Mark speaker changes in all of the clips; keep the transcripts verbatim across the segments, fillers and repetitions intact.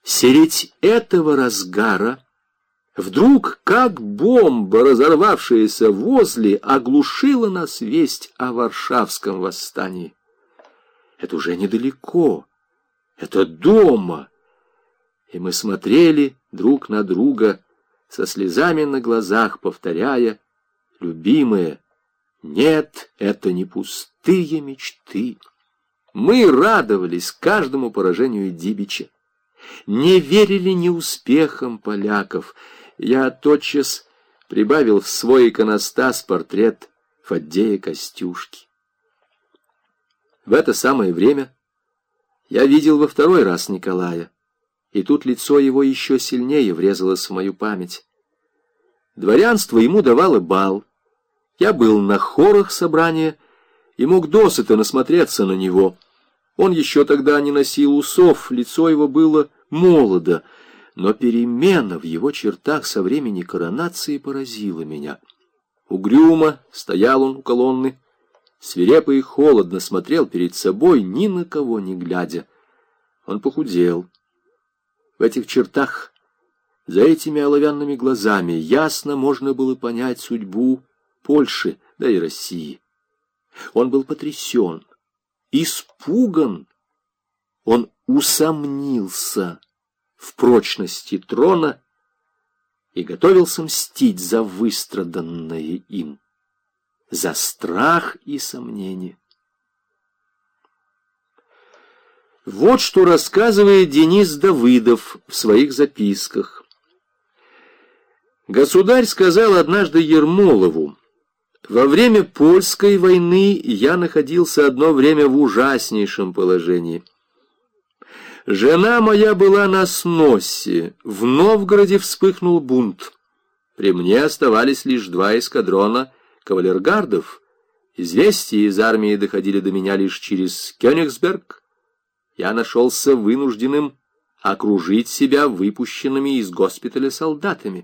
Speaker 1: Средь этого разгара вдруг, как бомба, разорвавшаяся возле, оглушила нас весть о Варшавском восстании. Это уже недалеко, это дома. И мы смотрели друг на друга со слезами на глазах, повторяя: любимые, нет, это не пустые мечты. Мы радовались каждому поражению Дибича, не верили неуспехам поляков. Я тотчас прибавил в свой иконостас портрет Фаддея Костюшки. В это самое время я видел во второй раз Николая, и тут лицо его еще сильнее врезалось в мою память. Дворянство ему давало бал. Я был на хорах собрания и мог досыта насмотреться на него. Он еще тогда не носил усов, лицо его было молодо, но перемена в его чертах со времени коронации поразила меня. Угрюмо стоял он у колонны, свирепо и холодно смотрел перед собой, ни на кого не глядя. Он похудел. В этих чертах, за этими оловянными глазами, ясно можно было понять судьбу Польши, да и России. Он был потрясен, испуган. Он усомнился в прочности трона и готовился мстить за выстраданное им, за страх и сомнение. Вот что рассказывает Денис Давыдов в своих записках. Государь сказал однажды Ермолову: «Во время Польской войны я находился одно время в ужаснейшем положении. Жена моя была на сносе, в Новгороде вспыхнул бунт. При мне оставались лишь два эскадрона кавалергардов. Известия из армии доходили до меня лишь через Кёнигсберг. Я нашелся вынужденным окружить себя выпущенными из госпиталя солдатами».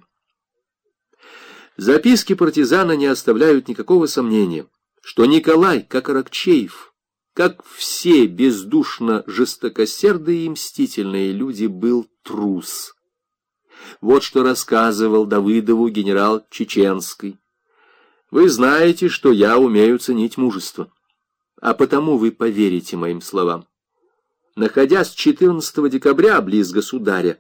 Speaker 1: Записки партизана не оставляют никакого сомнения, что Николай, как Аракчеев, как все бездушно жестокосердые и мстительные люди, был трус. Вот что рассказывал Давыдову генерал Чеченский. «Вы знаете, что я умею ценить мужество, а потому вы поверите моим словам. Находясь четырнадцатого декабря близ государя,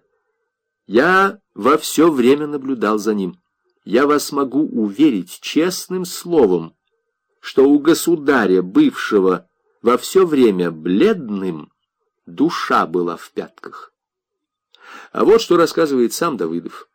Speaker 1: я во все время наблюдал за ним. Я вас могу уверить честным словом, что у государя, бывшего во все время бледным, душа была в пятках». А вот что рассказывает сам Давыдов.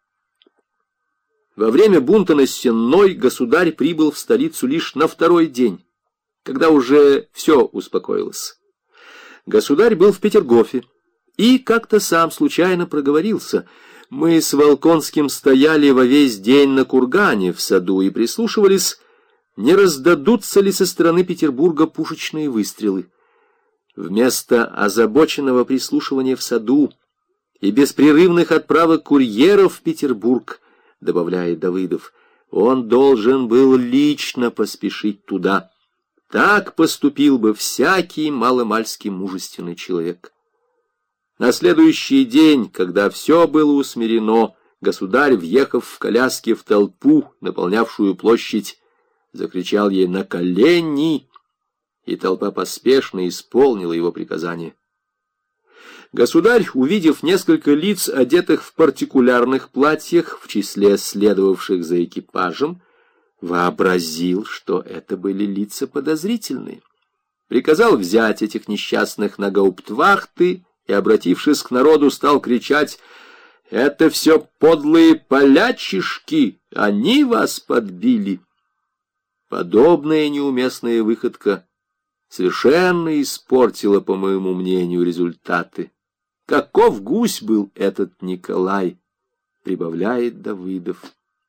Speaker 1: Во время бунта на Сенной государь прибыл в столицу лишь на второй день, когда уже все успокоилось. Государь был в Петергофе и как-то сам случайно проговорился. Мы с Волконским стояли во весь день на кургане в саду и прислушивались, не раздадутся ли со стороны Петербурга пушечные выстрелы. Вместо озабоченного прислушивания в саду и беспрерывных отправок курьеров в Петербург, добавляет Давыдов, он должен был лично поспешить туда. Так поступил бы всякий маломальски мужественный человек. На следующий день, когда все было усмирено, государь, въехав в коляске в толпу, наполнявшую площадь, закричал ей «на колени!», и толпа поспешно исполнила его приказание. Государь, увидев несколько лиц, одетых в партикулярных платьях, в числе следовавших за экипажем, вообразил, что это были лица подозрительные. Приказал взять этих несчастных на гауптвахты и, обратившись к народу, стал кричать: «Это все подлые полячишки, они вас подбили!» Подобная неуместная выходка совершенно испортила, по моему мнению, результаты. Каков гусь был этот Николай, прибавляет Давыдов.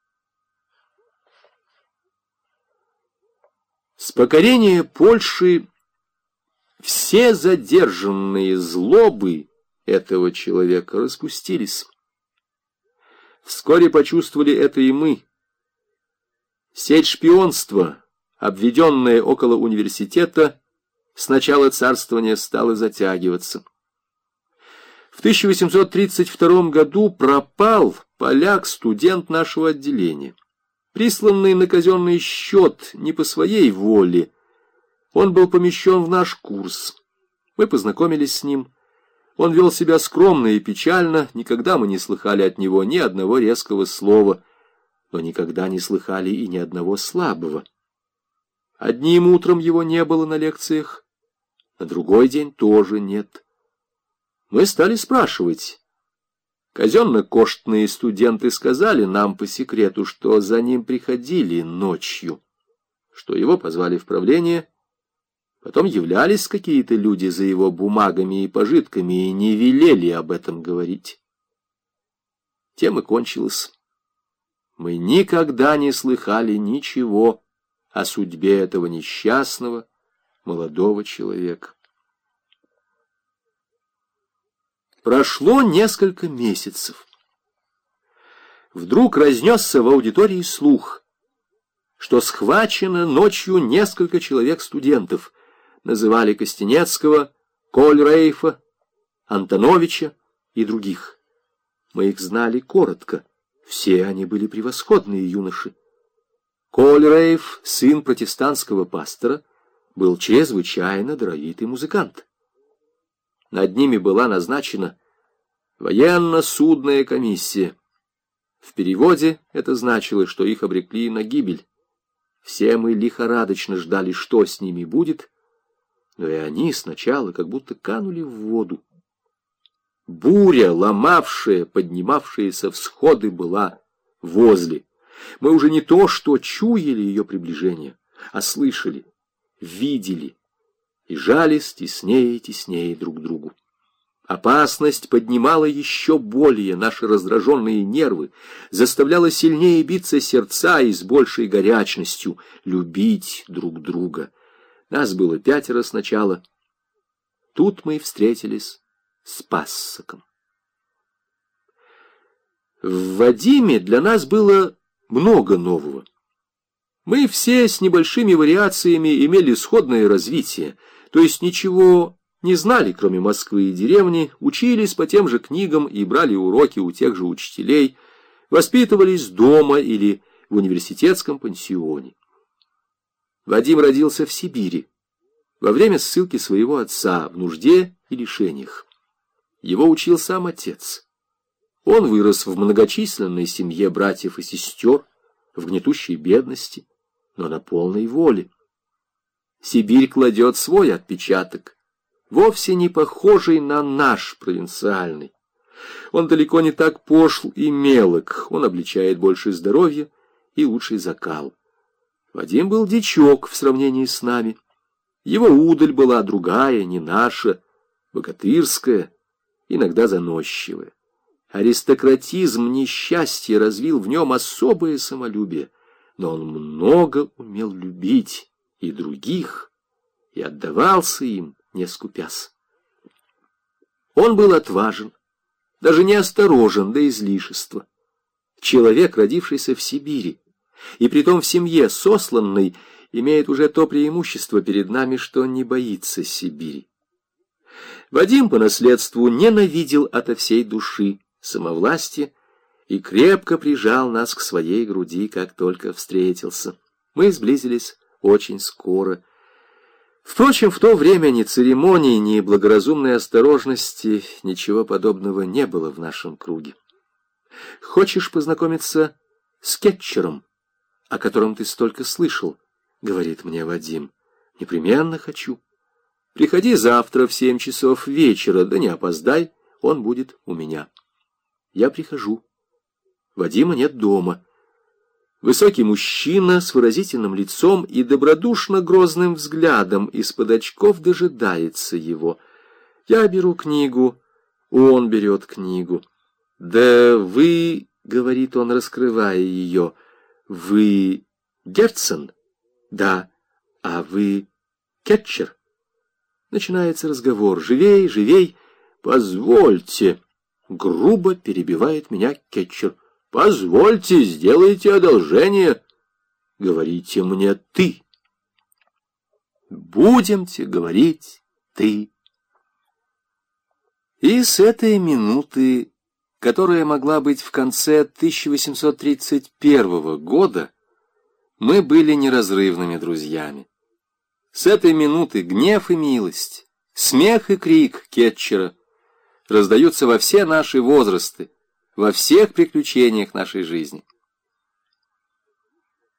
Speaker 1: С покорения Польши все задержанные злобы этого человека распустились. Вскоре почувствовали это и мы. Сеть шпионства, обведенная около университета, с начала царствования стала затягиваться. В тысяча восемьсот тридцать втором году пропал поляк-студент нашего отделения, присланный на казенный счет не по своей воле. Он был помещен в наш курс. Мы познакомились с ним. Он вел себя скромно и печально, никогда мы не слыхали от него ни одного резкого слова, но никогда не слыхали и ни одного слабого. Одним утром его не было на лекциях, на другой день тоже нет. Мы стали спрашивать. Казенно-коштные студенты сказали нам по секрету, что за ним приходили ночью, что его позвали в правление. Потом являлись какие-то люди за его бумагами и пожитками и не велели об этом говорить. Тем и кончилось. Мы никогда не слыхали ничего о судьбе этого несчастного молодого человека. Прошло несколько месяцев. Вдруг разнесся в аудитории слух, что схвачено ночью несколько человек-студентов. Называли Костенецкого, Кольрейфа, Антоновича и других. Мы их знали коротко. Все они были превосходные юноши. Кольрейф, сын протестантского пастора, был чрезвычайно даровитый музыкант. Над ними была назначена военно-судная комиссия. В переводе это значило, что их обрекли на гибель. Все мы лихорадочно ждали, что с ними будет, но и они сначала как будто канули в воду. Буря, ломавшая, поднимавшаяся всходы, была возле. Мы уже не то что чуяли ее приближение, а слышали, видели и жались теснее и теснее друг к другу. Опасность поднимала еще более наши раздраженные нервы, заставляла сильнее биться сердца и с большей горячностью любить друг друга. Нас было пятеро сначала. Тут мы встретились с Пассаком. В Вадиме для нас было много нового. Мы все с небольшими вариациями имели сходное развитие, то есть ничего не знали, кроме Москвы и деревни, учились по тем же книгам и брали уроки у тех же учителей, воспитывались дома или в университетском пансионе. Вадим родился в Сибири во время ссылки своего отца в нужде и лишениях. Его учил сам отец. Он вырос в многочисленной семье братьев и сестер, в гнетущей бедности, но на полной воле. Сибирь кладет свой отпечаток, вовсе не похожий на наш провинциальный. Он далеко не так пошл и мелок, он обличает больше здоровья и лучший закал. Вадим был дичок в сравнении с нами. Его удаль была другая, не наша, богатырская, иногда заносчивая. Аристократизм несчастья развил в нем особое самолюбие, но он много умел любить и других, и отдавался им, не скупясь. Он был отважен, даже неосторожен до излишества. Человек, родившийся в Сибири, и притом в семье сосланной, имеет уже то преимущество перед нами, что не боится Сибири. Вадим по наследству ненавидел ото всей души самовластие и крепко прижал нас к своей груди, как только встретился. Мы сблизились очень скоро. Впрочем, в то время ни церемоний, ни благоразумной осторожности, ничего подобного не было в нашем круге. «Хочешь познакомиться с Кетчером, о котором ты столько слышал?» — говорит мне Вадим. «Непременно хочу. Приходи завтра в семь часов вечера, да не опоздай, он будет у меня». Я прихожу. Вадима нет дома. Высокий мужчина с выразительным лицом и добродушно-грозным взглядом из-под очков дожидается его. Я беру книгу, он берет книгу. «Да вы, — говорит он, раскрывая ее, — вы Герцен?» «Да. А вы Кетчер?» Начинается разговор. «Живей, живей!» «Позвольте!» — грубо перебивает меня Кетчер. «Позвольте, сделайте одолжение. Говорите мне ты. Будемте говорить ты». И с этой минуты, которая могла быть в конце тысяча восемьсот тридцать первого года, мы были неразрывными друзьями. С этой минуты гнев и милость, смех и крик Кетчера раздаются во все наши возрасты, во всех приключениях нашей жизни.